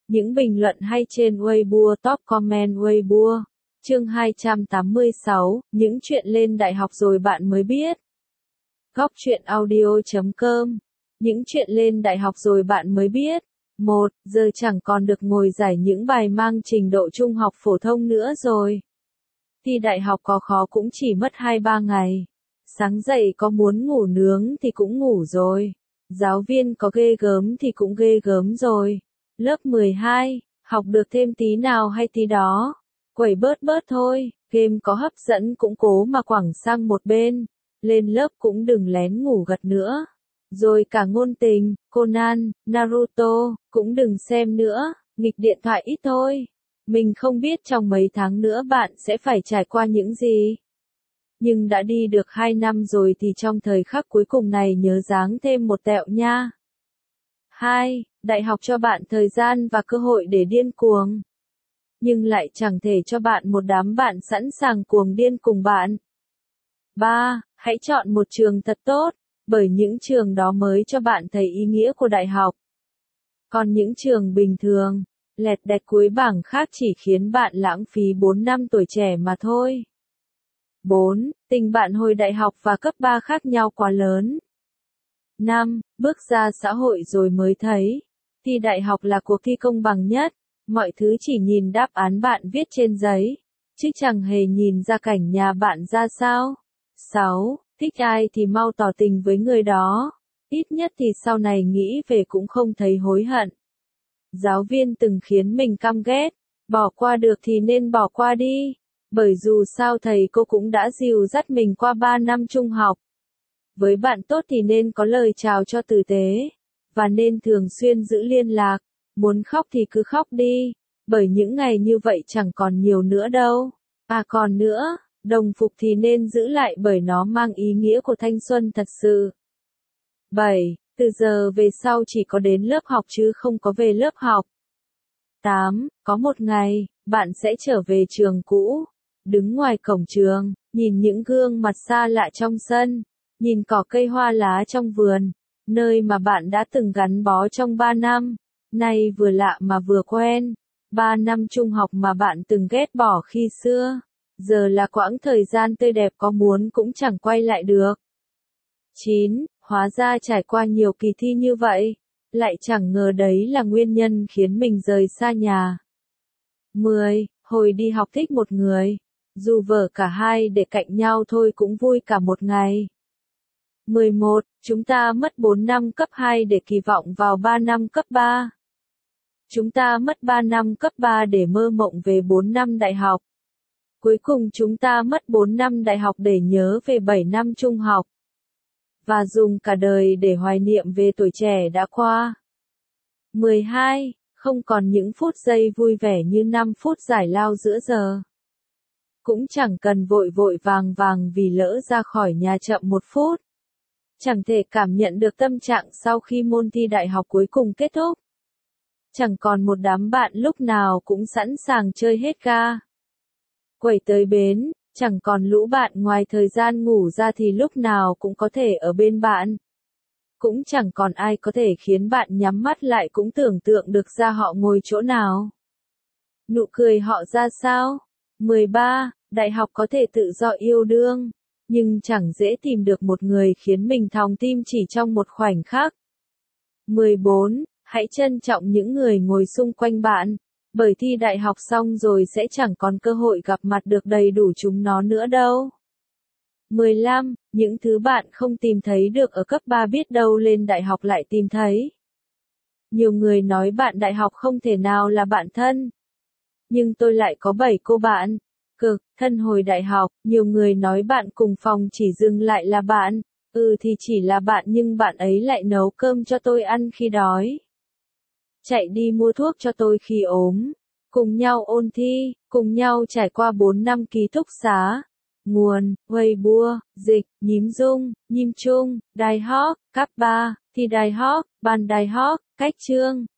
Những bình luận hay trên Weibo, top comment Weibo. Chương 286, những chuyện lên đại học rồi bạn mới biết. Góc truyện audio.com. Những chuyện lên đại học rồi bạn mới biết. 1. Giờ chẳng còn được ngồi giải những bài mang trình độ trung học phổ thông nữa rồi. Thi đại học có khó cũng chỉ mất 2-3 ngày. Sáng dậy có muốn ngủ nướng thì cũng ngủ rồi. Giáo viên có ghê gớm thì cũng ghê gớm rồi. Lớp 12, học được thêm tí nào hay tí đó. Quẩy bớt thôi, game có hấp dẫn cũng cố mà quẳng sang một bên. Lên lớp cũng đừng lén ngủ gật nữa. Rồi cả ngôn tình, Conan, Naruto, cũng đừng xem nữa, nghịch điện thoại ít thôi. Mình không biết trong mấy tháng nữa bạn sẽ phải trải qua những gì. Nhưng đã đi được 2 năm rồi thì trong thời khắc cuối cùng này nhớ dáng thêm một tẹo nha. 2. Đại học cho bạn thời gian và cơ hội để điên cuồng. Nhưng lại chẳng thể cho bạn một đám bạn sẵn sàng cuồng điên cùng bạn. 3. Hãy chọn một trường thật tốt, bởi những trường đó mới cho bạn thấy ý nghĩa của đại học. Còn những trường bình thường, lẹt đẹt cuối bảng khác chỉ khiến bạn lãng phí 4 năm tuổi trẻ mà thôi. 4. Tình bạn hồi đại học và cấp 3 khác nhau quá lớn. 5. Bước ra xã hội rồi mới thấy, thi đại học là cuộc thi công bằng nhất, mọi thứ chỉ nhìn đáp án bạn viết trên giấy, chứ chẳng hề nhìn ra cảnh nhà bạn ra sao. 6. Thích ai thì mau tỏ tình với người đó, ít nhất thì sau này nghĩ về cũng không thấy hối hận. Giáo viên từng khiến mình căm ghét, bỏ qua được thì nên bỏ qua đi, bởi dù sao thầy cô cũng đã dìu dắt mình qua 3 năm trung học. Với bạn tốt thì nên có lời chào cho tử tế, và nên thường xuyên giữ liên lạc, muốn khóc thì cứ khóc đi, bởi những ngày như vậy chẳng còn nhiều nữa đâu. À còn nữa, đồng phục thì nên giữ lại bởi nó mang ý nghĩa của thanh xuân thật sự. 7. Từ giờ về sau chỉ có đến lớp học chứ không có về lớp học. 8. Có một ngày, bạn sẽ trở về trường cũ, đứng ngoài cổng trường, nhìn những gương mặt xa lạ trong sân, nhìn cỏ cây hoa lá trong vườn, nơi mà bạn đã từng gắn bó trong 3 năm, nay vừa lạ mà vừa quen. 3 năm trung học mà bạn từng ghét bỏ khi xưa, giờ là quãng thời gian tươi đẹp có muốn cũng chẳng quay lại được. 9. Hóa ra trải qua nhiều kỳ thi như vậy, lại chẳng ngờ đấy là nguyên nhân khiến mình rời xa nhà. 10. Hồi đi học thích một người, dù vợ cả hai để cạnh nhau thôi cũng vui cả một ngày. 11. Chúng ta mất 4 năm cấp 2 để kỳ vọng vào 3 năm cấp 3. Chúng ta mất 3 năm cấp 3 để mơ mộng về 4 năm đại học. Cuối cùng chúng ta mất 4 năm đại học để nhớ về 7 năm trung học. Và dùng cả đời để hoài niệm về tuổi trẻ đã qua. 12. Không còn những phút giây vui vẻ như 5 phút giải lao giữa giờ. Cũng chẳng cần vội vội vàng vì lỡ ra khỏi nhà chậm 1 phút. Chẳng thể cảm nhận được tâm trạng sau khi môn thi đại học cuối cùng kết thúc. Chẳng còn một đám bạn lúc nào cũng sẵn sàng chơi hết ga. Quẩy tới bến, chẳng còn lũ bạn ngoài thời gian ngủ ra thì lúc nào cũng có thể ở bên bạn. Cũng chẳng còn ai có thể khiến bạn nhắm mắt lại cũng tưởng tượng được ra họ ngồi chỗ nào. Nụ cười họ ra sao? 13. Đại học có thể tự do yêu đương, nhưng chẳng dễ tìm được một người khiến mình thòng tim chỉ trong một khoảnh khắc. 14. Hãy trân trọng những người ngồi xung quanh bạn, bởi thi đại học xong rồi sẽ chẳng còn cơ hội gặp mặt được đầy đủ chúng nó nữa đâu. 15. Những thứ bạn không tìm thấy được ở cấp 3 biết đâu lên đại học lại tìm thấy. Nhiều người nói bạn đại học không thể nào là bạn thân. Nhưng tôi lại có 7 cô bạn cực thân hồi đại học, nhiều người nói bạn cùng phòng chỉ dừng lại là bạn. Thì chỉ là bạn nhưng bạn ấy lại nấu cơm cho tôi ăn khi đói. Chạy đi mua thuốc cho tôi khi ốm. Cùng nhau ôn thi, cùng nhau trải qua 4 năm ký túc xá. Nguồn, Weibo, dịch, Nhím Dung, Nhím Trung, Đại học, cấp 3, thi đại học, ban đại học, cách chương.